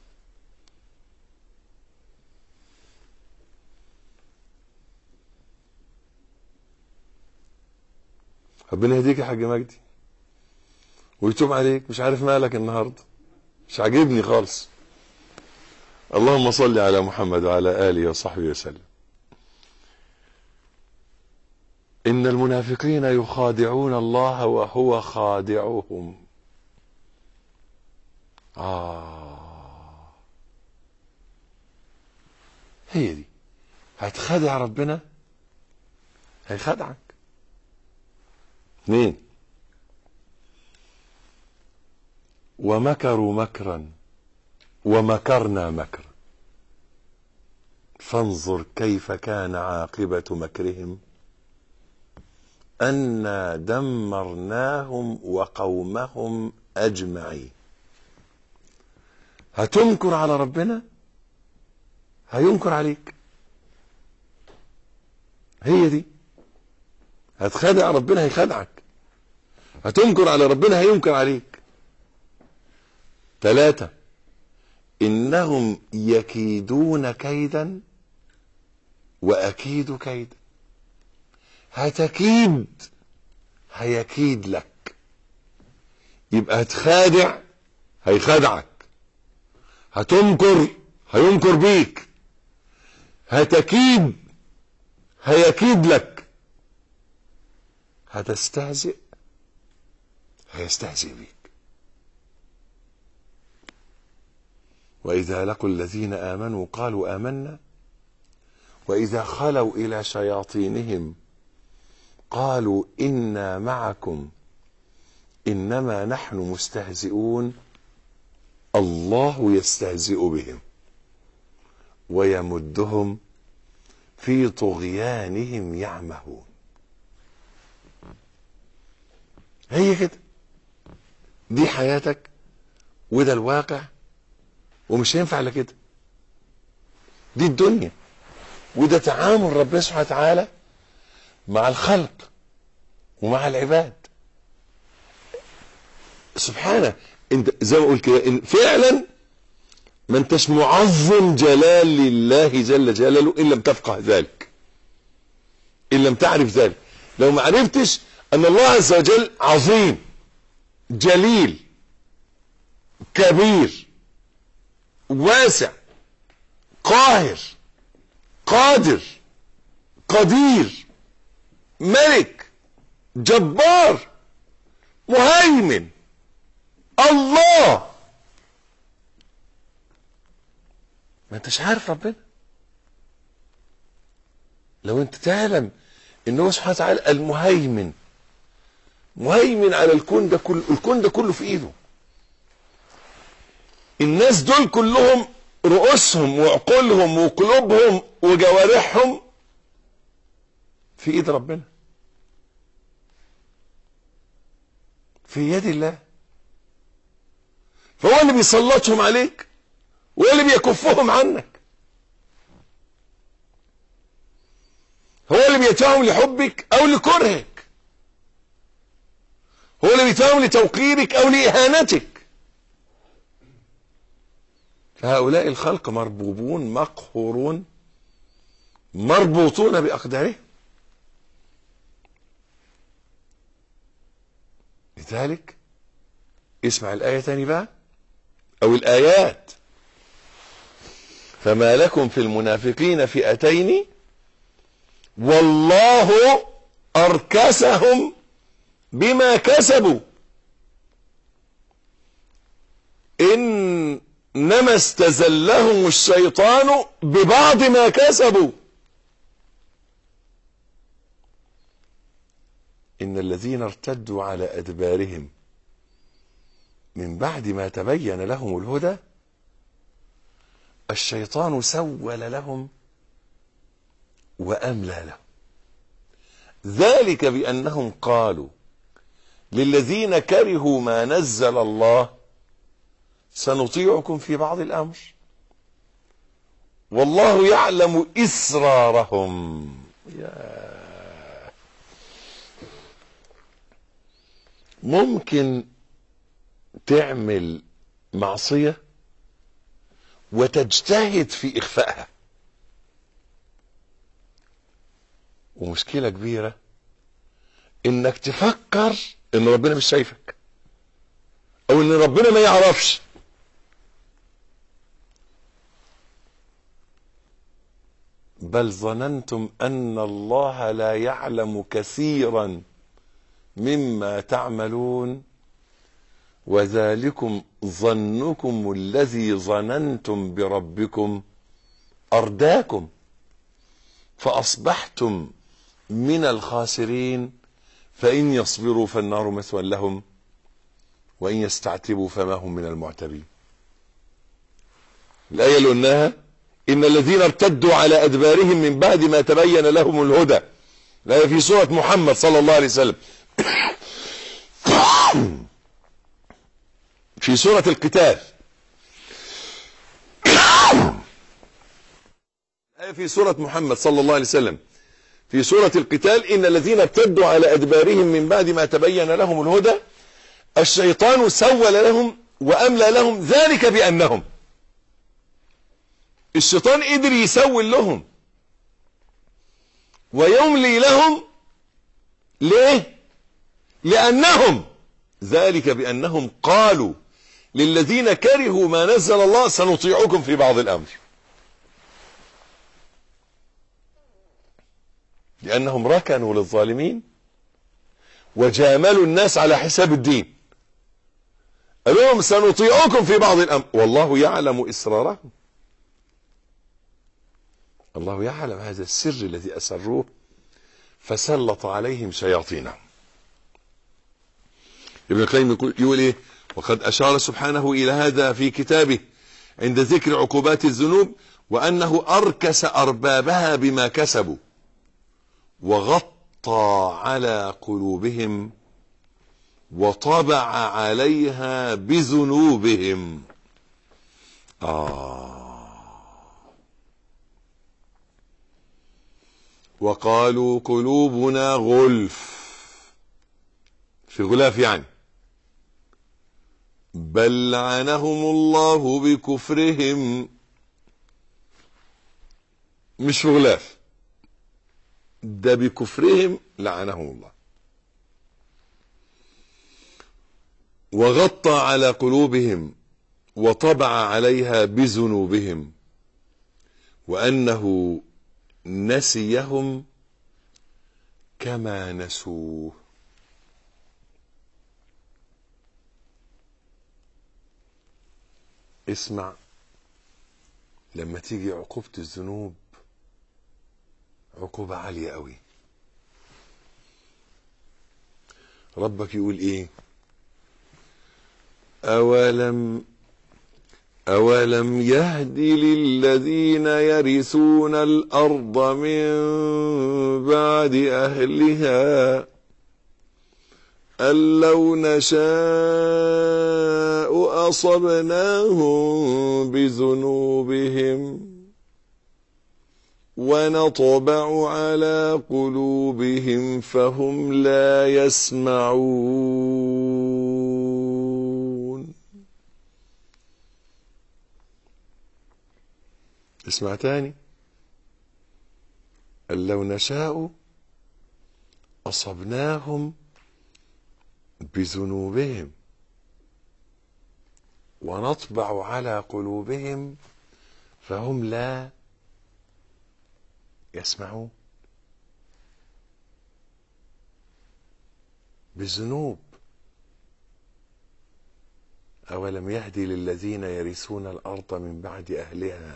ربنا يهديك يا حاج مجدي ويتوب عليك. مش عارف مالك النهارده، مش عاجبني خالص. اللهم صل على محمد وعلى آله وصحبه وسلم. إن المنافقين يخادعون الله وهو خادعهم. آه هي دي، هتخدع ربنا هيخدعك. اثنين: ومكروا مكرا ومكرنا مكرا فانظر كيف كان عاقبة مكرهم أنا دمرناهم وقومهم أجمعين. هتنكر على ربنا هينكر عليك. هي دي، هتخدع ربنا هيخدعك، هتنكر على ربنا هينكر عليك. ثلاثة: إنهم يكيدون كيدا وأكيد كيدا. هتكيد هيكيد لك، يبقى هتخادع هيخدعك، هتنكر هينكر بيك، هتكيد هيكيد لك، هتستهزئ هيستهزئ بيك. وإذا لقوا الذين آمنوا قالوا آمنا وإذا خلوا إلى شياطينهم قالوا إنا معكم إنما نحن مستهزئون الله يستهزئ بهم ويمدهم في طغيانهم يعمهون. هي كده، دي حياتك وده الواقع، ومش هينفع الا كده. دي الدنيا، وده تعامل ربنا سبحانه وتعالى مع الخلق ومع العباد سبحانه. انت زي ما اقول كده فعلا ما انتش معظم جلال الله جل جلاله ان لم تفقه ذلك، ان لم تعرف ذلك. لو ما عرفتش ان الله عز وجل عظيم جليل كبير واسع قاهر قادر قدير ملك جبار مهيمن الله، ما انتش عارف ربنا. لو انت تعلم ان هو سبحانه وتعالى المهيمن، مهيمن على الكون ده كله، الكون ده كله في ايده. الناس دول كلهم رؤوسهم وعقولهم وقلوبهم وجوارحهم في ايد ربنا، في يد الله. فهو اللي بيسلطهم عليك وهو اللي بيكفهم عنك، هو اللي بيدفعهم لحبك او لكرهك، هو اللي بيدفعهم لتوقيرك او لاهانتك. فهؤلاء الخلق مربوبون مقهورون مربوطون بأقداره. لذلك اسمع الآية تاني بقى أو الآيات. فما لكم في المنافقين فئتين والله أركسهم بما كسبوا إنما استزلهم الشيطان ببعض ما كسبوا إن الذين ارتدوا على أدبارهم من بعد ما تبين لهم الهدى الشيطان سول لهم وأملى لهم ذلك بأنهم قالوا للذين كرهوا ما نزل الله سنطيعكم في بعض الأمر والله يعلم إسرارهم. يا ممكن تعمل معصية وتجتهد في إخفائها، ومشكلة كبيرة إنك تفكر إن ربنا مش شايفك أو إن ربنا ما يعرفش. بل ظننتم أن الله لا يعلم كثيرا مما تعملون وذلكم ظنكم الذي ظننتم بربكم أرداكم فأصبحتم من الخاسرين فإن يصبروا فالنار مثوى لهم وإن يستعتبوا فما هم من المعتبين. الآية اللي قلناها إن الذين ارتدوا على أدبارهم من بعد ما تبين لهم الهدى، الآية في سورة محمد صلى الله عليه وسلم. في سورة القتال الآية في سورة محمد صلى الله عليه وسلم في سورة القتال إن الذين ارتدوا على أدبارهم من بعد ما تبين لهم الهدى الشيطان سول لهم وأملى لهم ذلك بأنهم الشيطان قدر يسول لهم ويملي لهم. ليه؟ لأنهم ذلك بأنهم قالوا للذين كرهوا ما نزل الله سنطيعكم في بعض الأمر، لأنهم ركنوا للظالمين وجاملوا الناس على حساب الدين. قالوا لهم سنطيعكم في بعض الأمر والله يعلم إسرارهم. الله يعلم هذا السر الذي أسروه فسلط عليهم شياطينهم. ابن القيم يقول ايه؟ وقد أشار سبحانه إلى هذا في كتابه عند ذكر عقوبات الذنوب، وأنه أركس أربابها بما كسبوا وغطى على قلوبهم وطبع عليها بذنوبهم. آه وقالوا قلوبنا غلف، في غلاف يعني، بل لعنهم الله بكفرهم، مش في غلاف، ده بكفرهم لعنهم الله. وغطى على قلوبهم وطبع عليها بذنوبهم، وأنه نسيهم كما نسوه. اسمع، لما تيجي عقوبة الذنوب عقوبة عالية قوي، ربك يقول ايه؟ أولم أولم يهد للذين يرثون الأرض من بعد أهلها أن لو نشاء أصبناهم بذنوبهم ونطبع على قلوبهم فهم لا يسمعون. اسمع تاني، أن لو نشاء أصبناهم بذنوبهم ونطبع على قلوبهم فهم لا يسمعون. بالذنوب. أولم يهدي للذين يرثون الأرض من بعد أهلها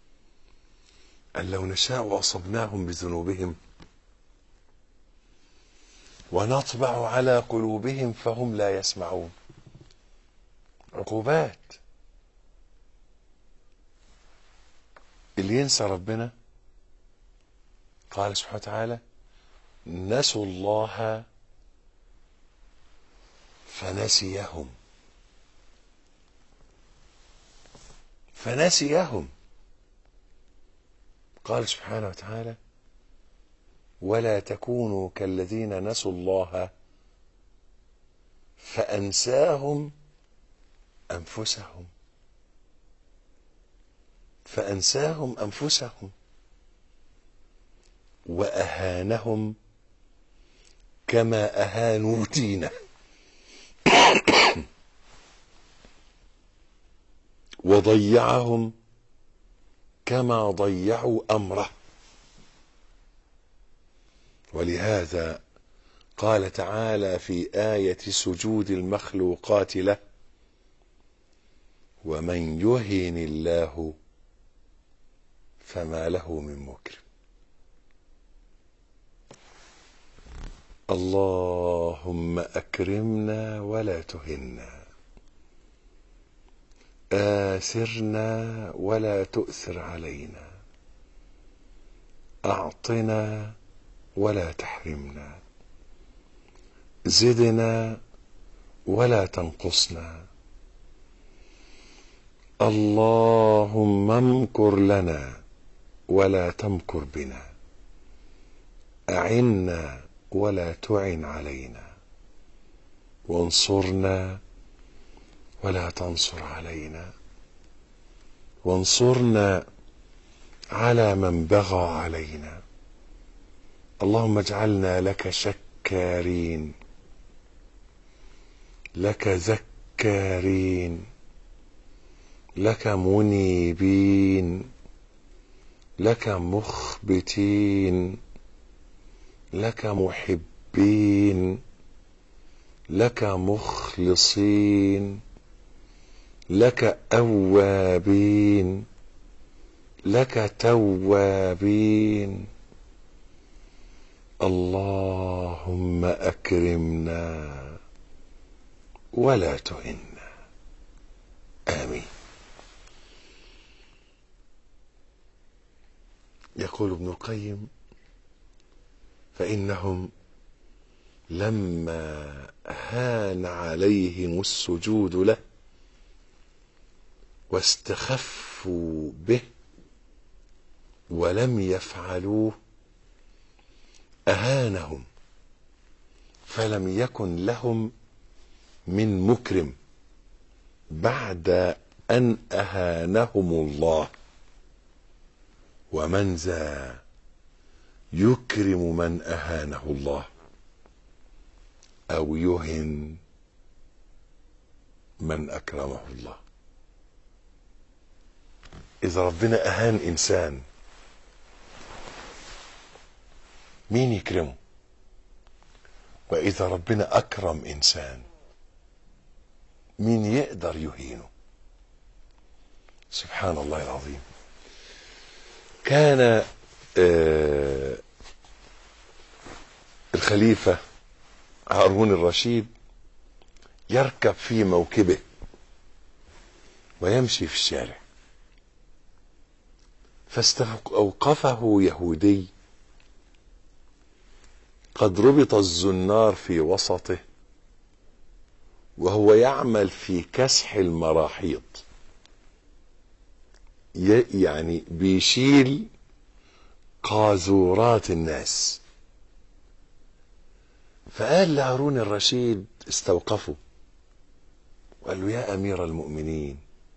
أن لو نشاء أصبناهم بذنوبهم ونطبع على قلوبهم فهم لا يسمعون. عقوبات. اللي ينسى ربنا، قال سبحانه وتعالى نسوا الله فنسيهم فنسيهم قال سبحانه وتعالى ولا تكونوا كالذين نسوا الله فأنساهم أنفسهم فأنساهم أنفسهم وأهانهم كما أهانوا دينه وضيعهم كما ضيعوا أمره. ولهذا قال تعالى في آية سجود المخلوقات له ومن يهن الله فما له من مكرم. اللهم أكرمنا ولا تهنا، آثرنا ولا تؤثر علينا، أعطنا ولا تحرمنا، زدنا ولا تنقصنا. اللهم امكر لنا ولا تمكر بنا، أعنا ولا تعن علينا، وانصرنا ولا تنصر علينا، وانصرنا على من بغى علينا. اللهم اجعلنا لك شكارين، لك ذكارين، لك منيبين، لك مخبتين، لك محبين، لك مخلصين، لك أوابين، لك توابين. اللهم أكرمنا ولا تهنا. آمين. يقول ابن القيم: فإنهم لما هان عليهم السجود له واستخفوا به ولم يفعلوه أهانهم، فلم يكن لهم من مكرم بعد أن أهانهم الله. ومن ذا يكرم من أهانه الله أو يهن من أكرمه الله. إذا ربنا أهان إنسان مين يكرمه؟ وإذا ربنا أكرم إنسان مين يقدر يهينه؟ سبحان الله العظيم. كان آه الخليفة هارون الرشيد يركب في موكبه ويمشي في الشارع، فاستوقفه يهودي قد ربط الزنار في وسطه وهو يعمل في كسح المراحيض، يعني بيشيل قاذورات الناس. فقال لهارون الرشيد استوقفه وقال له: يا أمير المؤمنين،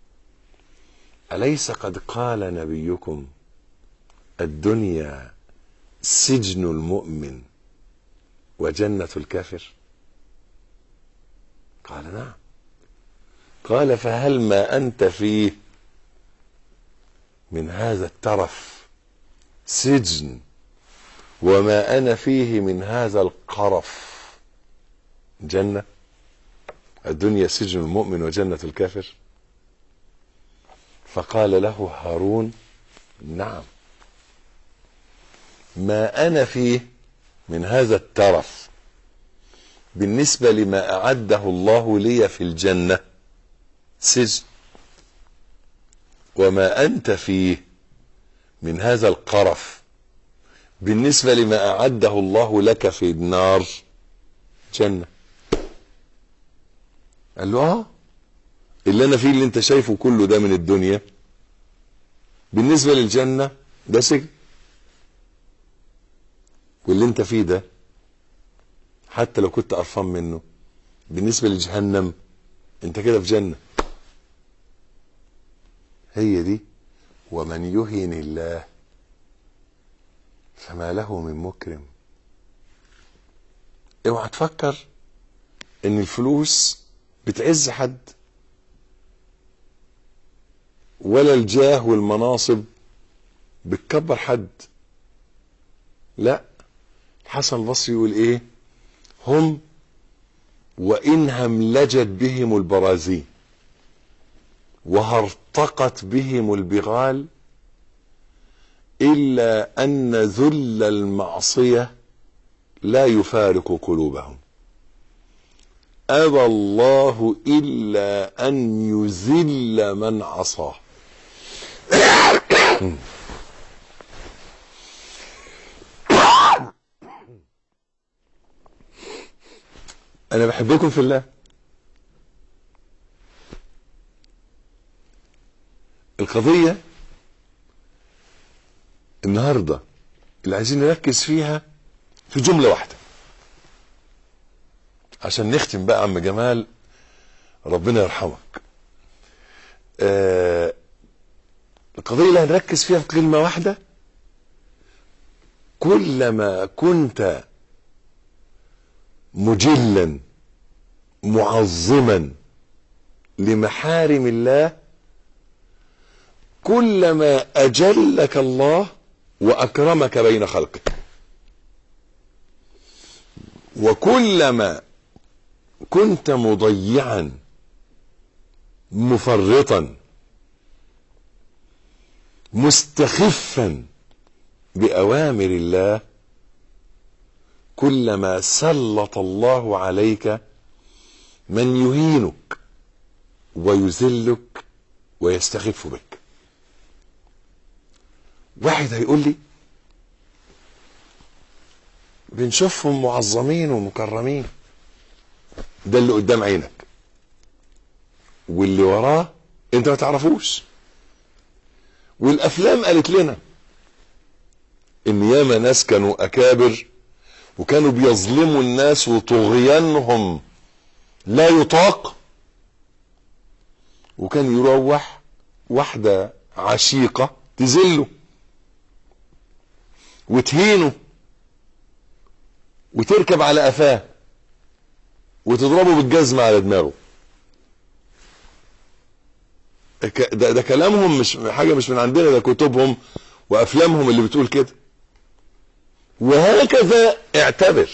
أليس قد قال نبيكم الدنيا سجن المؤمن وجنة الكافر؟ قال: نعم. قال: فهل ما أنت فيه من هذا الترف سجن وما أنا فيه من هذا القرف جنة؟ الدنيا سجن المؤمن وجنة الكافر. فقال له هارون: نعم، ما أنا فيه من هذا الترف بالنسبة لما أعده الله لي في الجنة سجن، وما أنت فيه من هذا القرف بالنسبة لما أعده الله لك في النار جنة. قال له: آه، اللي أنا فيه اللي أنت شايفه كله ده من الدنيا بالنسبة للجنة ده سجن، واللي أنت فيه ده حتى لو كنت قرفان منه بالنسبة لجهنم أنت كده في جنة. هي دي: ومن يهن الله فما له من مكرم. اوعى تفكر ان الفلوس بتعز حد، ولا الجاه والمناصب بتكبر حد. لا، الحسن البصري يقول ايه: هم وإن هملجت بهم البرازين وهرطقت بهم البغال إلا أن ذل المعصية لا يفارق قلوبهم. أبى الله إلا أن يذل من عصاه. أنا بحبكم في الله. القضية النهاردة اللي عايزين نركز فيها في جملة واحدة عشان نختم بقى. عم جمال ربنا يرحمك، آه القضية اللي هنركز فيها في كلمة واحدة: كلما كنت مجلا معظما لمحارم الله كلما أجلك الله وأكرمك بين خلقه، وكلما كنت مضيعا مفرطا مستخفا بأوامر الله كلما سلط الله عليك من يهينك ويذلك ويستخف بك. واحد هيقول لي بنشوفهم معظمين ومكرمين، ده اللي قدام عينك، واللي وراه انت ما تعرفوش. والافلام قالت لنا ان ياما ناس كانوا اكابر وكانوا بيظلموا الناس وطغيانهم لا يطاق، وكان يروح واحدة عشيقة تذله وتهينه وتركب على قفاه وتضربه بالجزمة على دماغه. ده, ده كلامهم، مش حاجة مش من عندنا، ده كتبهم وأفلامهم اللي بتقول كده. وهكذا اعتبر،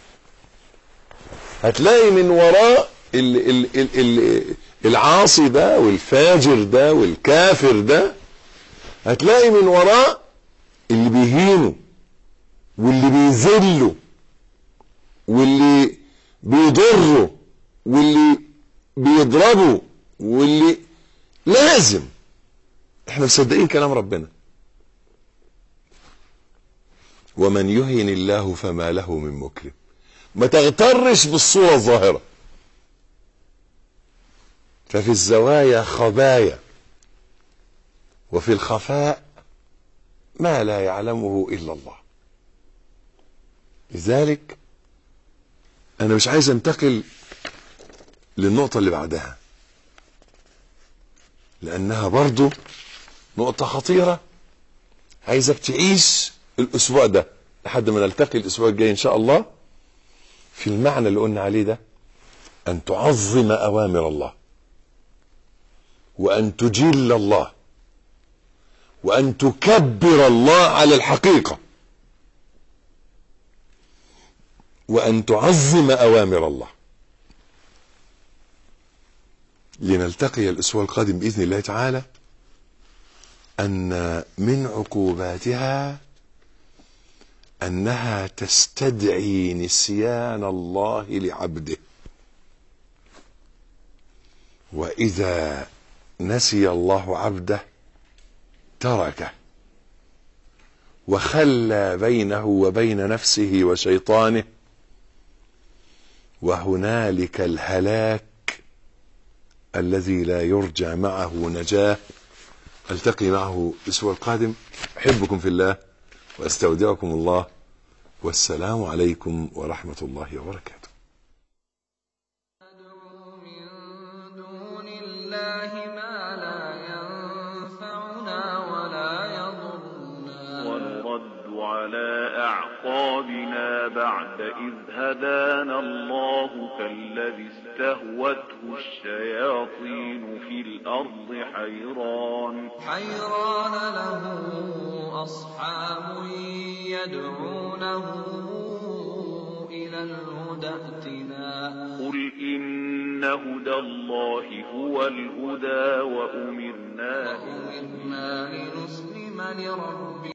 هتلاقي من وراء ال ال ال ال العاصي ده والفاجر ده والكافر ده، هتلاقي من وراء اللي بيهينه واللي بيذله واللي بيضره واللي بيضربه واللي لازم. احنا مصدقين كلام ربنا: ومن يهن الله فما له من مكرم. ما تغترش بالصورة الظاهرة، ففي الزوايا خبايا وفي الخفاء ما لا يعلمه إلا الله. لذلك أنا مش عايز انتقل للنقطة اللي بعدها، لأنها برضو نقطة خطيرة عايزك تعيش الأسبوع ده لحد ما نلتقي الأسبوع الجاي إن شاء الله في المعنى اللي قلنا عليه ده: أن تعظم أوامر الله، وأن تجل الله، وأن تكبر الله على الحقيقة، وأن تعظم أوامر الله. لنلتقي الأسبوع القادم بإذن الله تعالى أن من عقوباتها أنها تستدعي نسيان الله لعبده، وإذا نسي الله عبده تركه وخلى بينه وبين نفسه وشيطانه، وهنالك الهلاك الذي لا يرجى معه نجاة. ألتقي معه الأسبوع القادم. أحبكم في الله وأستودعكم الله، والسلام عليكم ورحمة الله وبركاته. ندعو من دون الله ما لا ينفعنا ولا يضرنا، ونرد على أعقابنا بعد إذ هدانا الله كالذي استهوته الشياطين في الأرض حيران حيران له أصحاب يدعونه إلى الهدى ائتنا. قل إن هدى الله هو الهدى وأمرنا وأمرنا لنسلم لرب